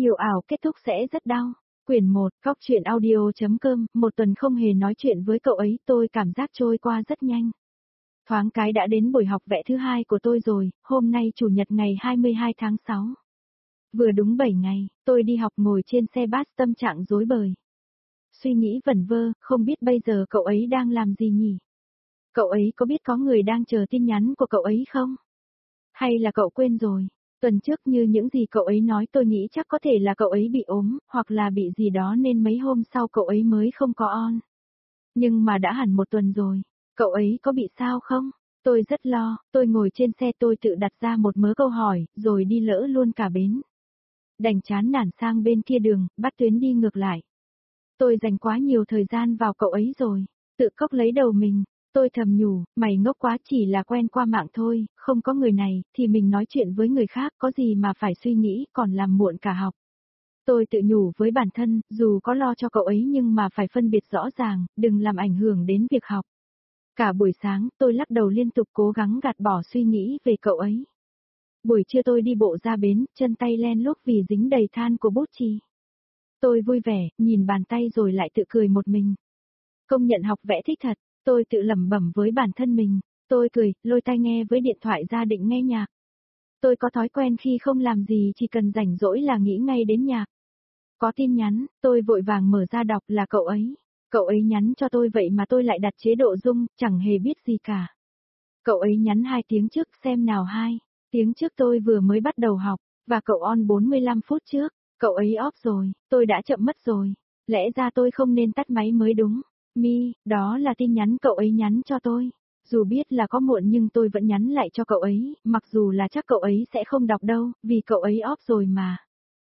Yêu ảo kết thúc sẽ rất đau. Quyển 1, Góc truyện audio.com, một tuần không hề nói chuyện với cậu ấy, tôi cảm giác trôi qua rất nhanh. Thoáng cái đã đến buổi học vẽ thứ 2 của tôi rồi, hôm nay Chủ nhật ngày 22 tháng 6. Vừa đúng 7 ngày, tôi đi học ngồi trên xe bus tâm trạng rối bời. Suy nghĩ vẩn vơ, không biết bây giờ cậu ấy đang làm gì nhỉ? Cậu ấy có biết có người đang chờ tin nhắn của cậu ấy không? Hay là cậu quên rồi? Tuần trước như những gì cậu ấy nói tôi nghĩ chắc có thể là cậu ấy bị ốm, hoặc là bị gì đó nên mấy hôm sau cậu ấy mới không có on. Nhưng mà đã hẳn một tuần rồi, cậu ấy có bị sao không? Tôi rất lo, tôi ngồi trên xe tôi tự đặt ra một mớ câu hỏi, rồi đi lỡ luôn cả bến. Đành chán nản sang bên kia đường, bắt tuyến đi ngược lại. Tôi dành quá nhiều thời gian vào cậu ấy rồi, tự cốc lấy đầu mình. Tôi thầm nhủ, mày ngốc quá, chỉ là quen qua mạng thôi, không có người này, thì mình nói chuyện với người khác có gì mà phải suy nghĩ, còn làm muộn cả học. Tôi tự nhủ với bản thân, dù có lo cho cậu ấy nhưng mà phải phân biệt rõ ràng, đừng làm ảnh hưởng đến việc học. Cả buổi sáng, tôi lắc đầu liên tục cố gắng gạt bỏ suy nghĩ về cậu ấy. Buổi trưa tôi đi bộ ra bến, chân tay len lút vì dính đầy than của bút chì. Tôi vui vẻ, nhìn bàn tay rồi lại tự cười một mình. Công nhận học vẽ thích thật. Tôi tự lẩm bẩm với bản thân mình, tôi cười, lôi tai nghe với điện thoại ra định nghe nhạc. Tôi có thói quen khi không làm gì chỉ cần rảnh rỗi là nghĩ ngay đến nhạc. Có tin nhắn, tôi vội vàng mở ra đọc là cậu ấy. Cậu ấy nhắn cho tôi vậy mà tôi lại đặt chế độ rung, chẳng hề biết gì cả. Cậu ấy nhắn 2 tiếng trước, xem nào 2 tiếng trước tôi vừa mới bắt đầu học, và cậu on 45 phút trước, cậu ấy off rồi, tôi đã chậm mất rồi. Lẽ ra tôi không nên tắt máy mới đúng. Mi, đó là tin nhắn cậu ấy nhắn cho tôi. Dù biết là có muộn nhưng tôi vẫn nhắn lại cho cậu ấy, mặc dù là chắc cậu ấy sẽ không đọc đâu, vì cậu ấy off rồi mà.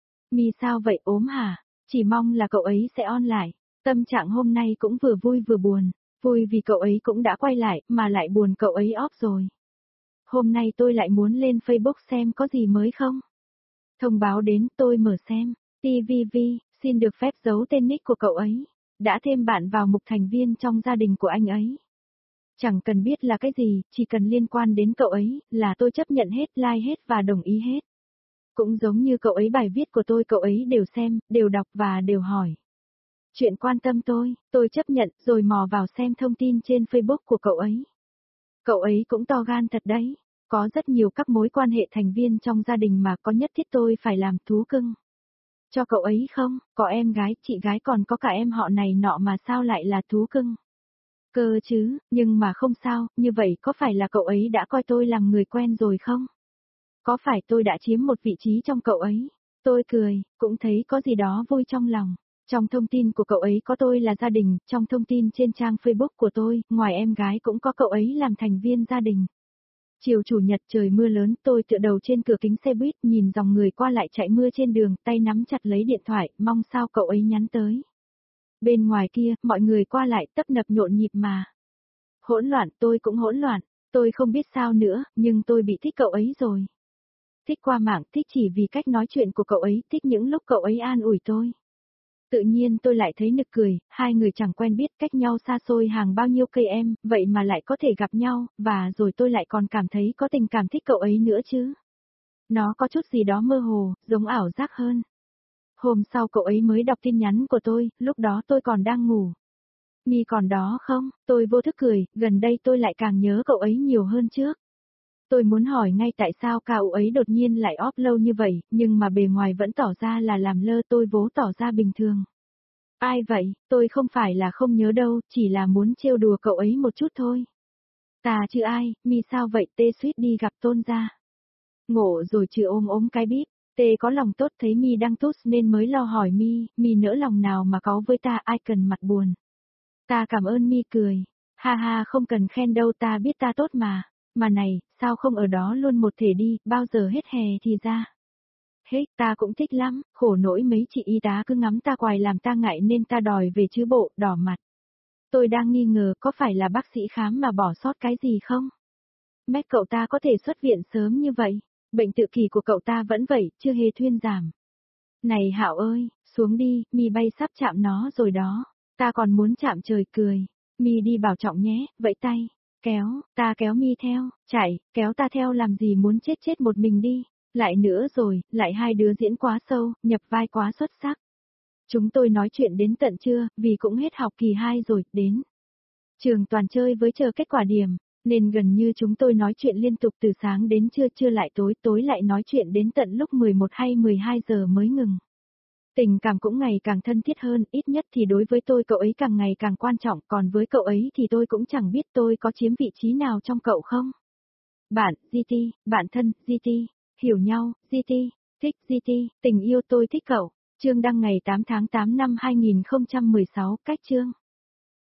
Mi sao vậy, ốm hả? Chỉ mong là cậu ấy sẽ on lại. Tâm trạng hôm nay cũng vừa vui vừa buồn. Vui vì cậu ấy cũng đã quay lại, mà lại buồn cậu ấy off rồi. Hôm nay tôi lại muốn lên Facebook xem có gì mới không. Thông báo đến, tôi mở xem. TVV, xin được phép giấu tên nick của cậu ấy. Đã thêm bạn vào mục thành viên trong gia đình của anh ấy. Chẳng cần biết là cái gì, chỉ cần liên quan đến cậu ấy, là tôi chấp nhận hết, like hết và đồng ý hết. Cũng giống như cậu ấy bài viết của tôi cậu ấy đều xem, đều đọc và đều hỏi. Chuyện quan tâm tôi chấp nhận rồi mò vào xem thông tin trên Facebook của cậu ấy. Cậu ấy cũng to gan thật đấy, có rất nhiều các mối quan hệ thành viên trong gia đình mà có nhất thiết tôi phải làm thú cưng. Cho cậu ấy không, có em gái, chị gái còn có cả em họ này nọ mà sao lại là thú cưng. Cơ chứ, nhưng mà không sao, như vậy có phải là cậu ấy đã coi tôi làm người quen rồi không? Có phải tôi đã chiếm một vị trí trong cậu ấy? Tôi cười, cũng thấy có gì đó vui trong lòng. Trong thông tin của cậu ấy có tôi là gia đình, trong thông tin trên trang Facebook của tôi, ngoài em gái cũng có cậu ấy làm thành viên gia đình. Chiều chủ nhật trời mưa lớn, tôi tựa đầu trên cửa kính xe buýt nhìn dòng người qua lại chạy mưa trên đường, tay nắm chặt lấy điện thoại, mong sao cậu ấy nhắn tới. Bên ngoài kia, mọi người qua lại tấp nập nhộn nhịp mà. Hỗn loạn, tôi cũng hỗn loạn, tôi không biết sao nữa, nhưng tôi bị thích cậu ấy rồi. Thích qua mạng, thích chỉ vì cách nói chuyện của cậu ấy, thích những lúc cậu ấy an ủi tôi. Tự nhiên tôi lại thấy nực cười, hai người chẳng quen biết cách nhau xa xôi hàng bao nhiêu cây em, vậy mà lại có thể gặp nhau, và rồi tôi lại còn cảm thấy có tình cảm thích cậu ấy nữa chứ. Nó có chút gì đó mơ hồ, giống ảo giác hơn. Hôm sau cậu ấy mới đọc tin nhắn của tôi, lúc đó tôi còn đang ngủ. Mi còn đó không? Tôi vô thức cười, gần đây tôi lại càng nhớ cậu ấy nhiều hơn trước. Tôi muốn hỏi ngay tại sao cậu ấy đột nhiên lại off lâu như vậy, nhưng mà bề ngoài vẫn tỏ ra là làm lơ, tôi vố tỏ ra bình thường. Ai vậy, tôi không phải là không nhớ đâu, chỉ là muốn trêu đùa cậu ấy một chút thôi. Ta chứ ai, Mi sao vậy, tê suýt đi gặp Tôn gia. Ngộ rồi chứ ôm cái bíp, tê có lòng tốt thấy Mi đang tốt nên mới lo hỏi Mi nỡ lòng nào mà cáu với ta, ai cần mặt buồn. Ta cảm ơn Mi cười, ha ha không cần khen đâu, ta biết ta tốt mà này, sao không ở đó luôn một thể đi, bao giờ hết hè thì ra. Hết, ta cũng thích lắm, khổ nỗi mấy chị y tá cứ ngắm ta hoài làm ta ngại nên ta đòi về chứ bộ, đỏ mặt. Tôi đang nghi ngờ có phải là bác sĩ khám mà bỏ sót cái gì không? Mét cậu ta có thể xuất viện sớm như vậy, bệnh tự kỷ của cậu ta vẫn vậy, chưa hề thuyên giảm. Này Hạo ơi, xuống đi, Mi bay sắp chạm nó rồi đó, ta còn muốn chạm trời cười. Mi đi bảo trọng nhé, vẫy tay, kéo, ta kéo Mi theo, chạy, kéo ta theo làm gì muốn chết một mình đi. Lại nữa rồi, lại hai đứa diễn quá sâu, nhập vai quá xuất sắc. Chúng tôi nói chuyện đến tận trưa, vì cũng hết học kỳ 2 rồi, đến. Trường toàn chơi với chờ kết quả điểm, nên gần như chúng tôi nói chuyện liên tục từ sáng đến trưa, trưa lại tối, tối lại nói chuyện đến tận lúc 11 hay 12 giờ mới ngừng. Tình cảm cũng ngày càng thân thiết hơn, ít nhất thì đối với tôi cậu ấy càng ngày càng quan trọng, còn với cậu ấy thì tôi cũng chẳng biết tôi có chiếm vị trí nào trong cậu không. Bạn, GT, bạn thân, GT, hiểu nhau, GT, thích GT, tình yêu tôi thích cậu. Chương đăng ngày 8 tháng 8 năm 2016, cách chương.